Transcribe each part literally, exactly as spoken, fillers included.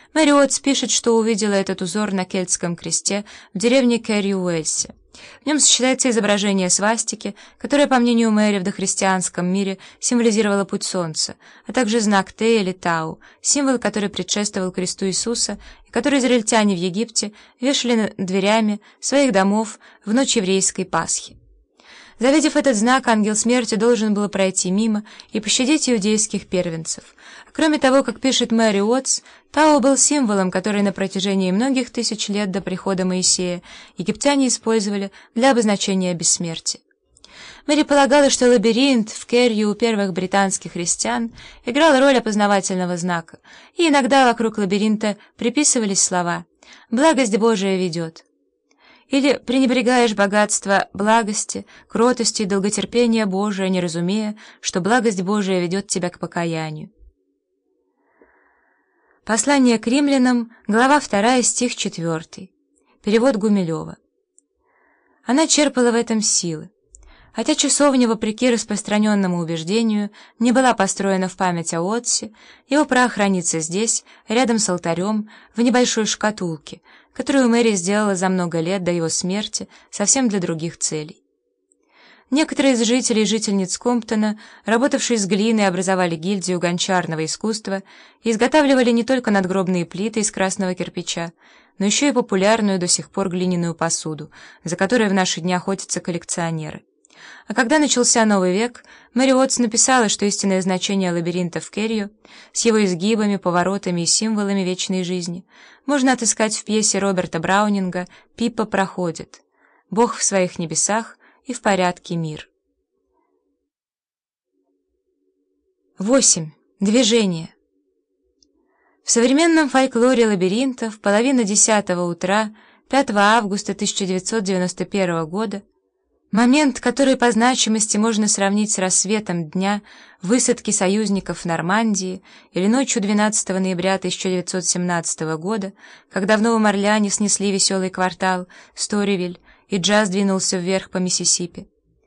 Мэри Уотс пишет, что увидела этот узор на кельтском кресте в деревне Керри в Уэльсе. В нем сочетается изображение свастики, которое, по мнению Мэри, в дохристианском мире символизировало путь солнца, а также знак Т или Тау, символ, который предшествовал кресту Иисуса и который израильтяне в Египте вешали над дверями своих домов в ночь еврейской Пасхи. Завидев этот знак, ангел смерти должен был пройти мимо и пощадить иудейских первенцев. Кроме того, как пишет Мэри Уотс, Тау был символом, который на протяжении многих тысяч лет до прихода Моисея египтяне использовали для обозначения бессмертия. Мэри полагала, что лабиринт в Керри у первых британских христиан играл роль опознавательного знака, и иногда вокруг лабиринта приписывались слова «Благость Божия ведет». Или пренебрегаешь богатство благости, кротости и долготерпения Божия, не разумея, что благость Божия ведет тебя к покаянию. Послание к римлянам, глава вторая, стих четвёртый. Перевод Гумилева. Она черпала в этом силы. Хотя часовня, вопреки распространенному убеждению, не была построена в память о Уотсе, его прах хранится здесь, рядом с алтарем, в небольшой шкатулке, которую Мэри сделала за много лет до его смерти, совсем для других целей. Некоторые из жителей и жительниц Комптона, работавшие с глиной, образовали гильдию гончарного искусства и изготавливали не только надгробные плиты из красного кирпича, но еще и популярную до сих пор глиняную посуду, за которой в наши дни охотятся коллекционеры. А когда начался новый век, Мэри Уотс написала, что истинное значение лабиринта в Керри с его изгибами, поворотами и символами вечной жизни можно отыскать в пьесе Роберта Браунинга «Пиппа проходит. Бог в своих небесах и в порядке мир». восемь. Движение. В современном фольклоре лабиринтов половина десятого утра пятого августа тысяча девятьсот девяносто первого года, момент, который по значимости можно сравнить с рассветом дня высадки союзников в Нормандии или ночью двенадцатого ноября тысяча девятьсот семнадцатого года, когда в Новом Орлеане снесли веселый квартал Сторивиль и джаз двинулся вверх по Миссисипи.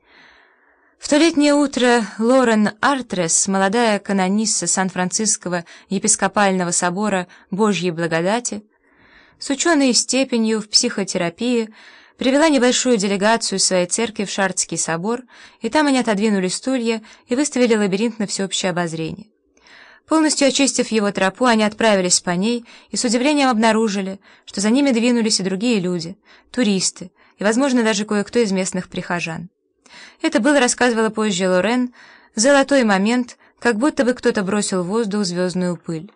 В то летнее утро Лорен Артрес, молодая канонисса Сан-Франциского епископального собора Божьей благодати, с ученой степенью в психотерапии, привела небольшую делегацию своей церкви в Шардский собор, и там они отодвинули стулья и выставили лабиринт на всеобщее обозрение. Полностью очистив его тропу, они отправились по ней и с удивлением обнаружили, что за ними двинулись и другие люди, туристы, и, возможно, даже кое-кто из местных прихожан. Это был, рассказывала позже Лорен, золотой момент, как будто бы кто-то бросил в воздух звездную пыль.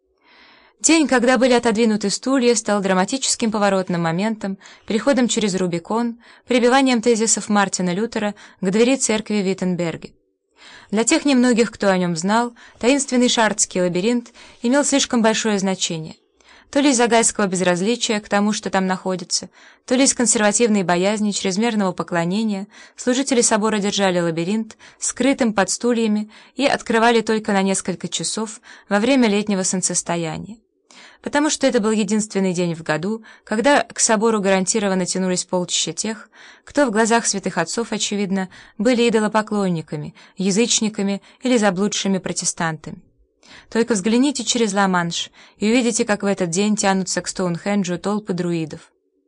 День, когда были отодвинуты стулья, стал драматическим поворотным моментом, переходом через Рубикон, прибиванием тезисов Мартина Лютера к двери церкви в Виттенберге. Для тех немногих, кто о нем знал, таинственный шардский лабиринт имел слишком большое значение. То ли из-за гайского безразличия к тому, что там находится, то ли из консервативной боязни чрезмерного поклонения, служители собора держали лабиринт скрытым под стульями и открывали только на несколько часов во время летнего солнцестояния. Потому что это был единственный день в году, когда к собору гарантированно тянулись полчища тех, кто в глазах святых отцов, очевидно, были идолопоклонниками, язычниками или заблудшими протестантами. Только взгляните через Ла-Манш и увидите, как в этот день тянутся к Стоунхенджу толпы друидов.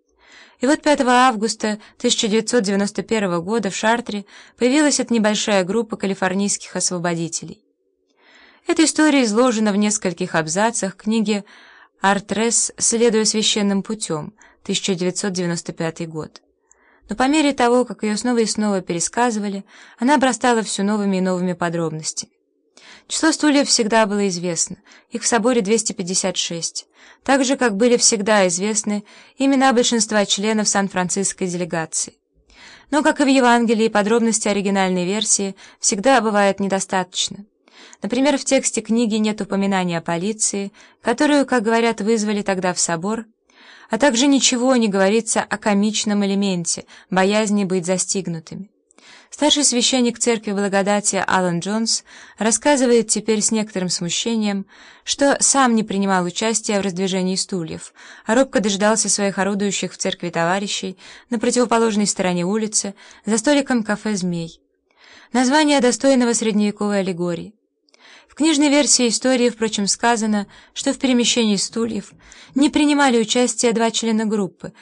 И вот пятого августа тысяча девятьсот девяносто первого года в Шартре появилась эта небольшая группа калифорнийских освободителей. Эта история изложена в нескольких абзацах книги «Артрес. Следуя священным путем», тысяча девятьсот девяносто пятый год. Но по мере того, как ее снова и снова пересказывали, она обрастала все новыми и новыми подробностями. Число стульев всегда было известно, их в соборе двести пятьдесят шесть, так же, как были всегда известны имена большинства членов Сан-Франциской делегации. Но, как и в Евангелии, подробности оригинальной версии всегда бывает недостаточно. Например, в тексте книги нет упоминания о полиции, которую, как говорят, вызвали тогда в собор, а также ничего не говорится о комичном элементе, боязни быть застигнутыми. Старший священник церкви благодати Алан Джонс рассказывает теперь с некоторым смущением, что сам не принимал участия в раздвижении стульев, а робко дожидался своих орудующих в церкви товарищей на противоположной стороне улицы за столиком кафе «Змей». Название достойного средневековой аллегории. В книжной версии истории, впрочем, сказано, что в перемещении стульев не принимали участие два члена группы,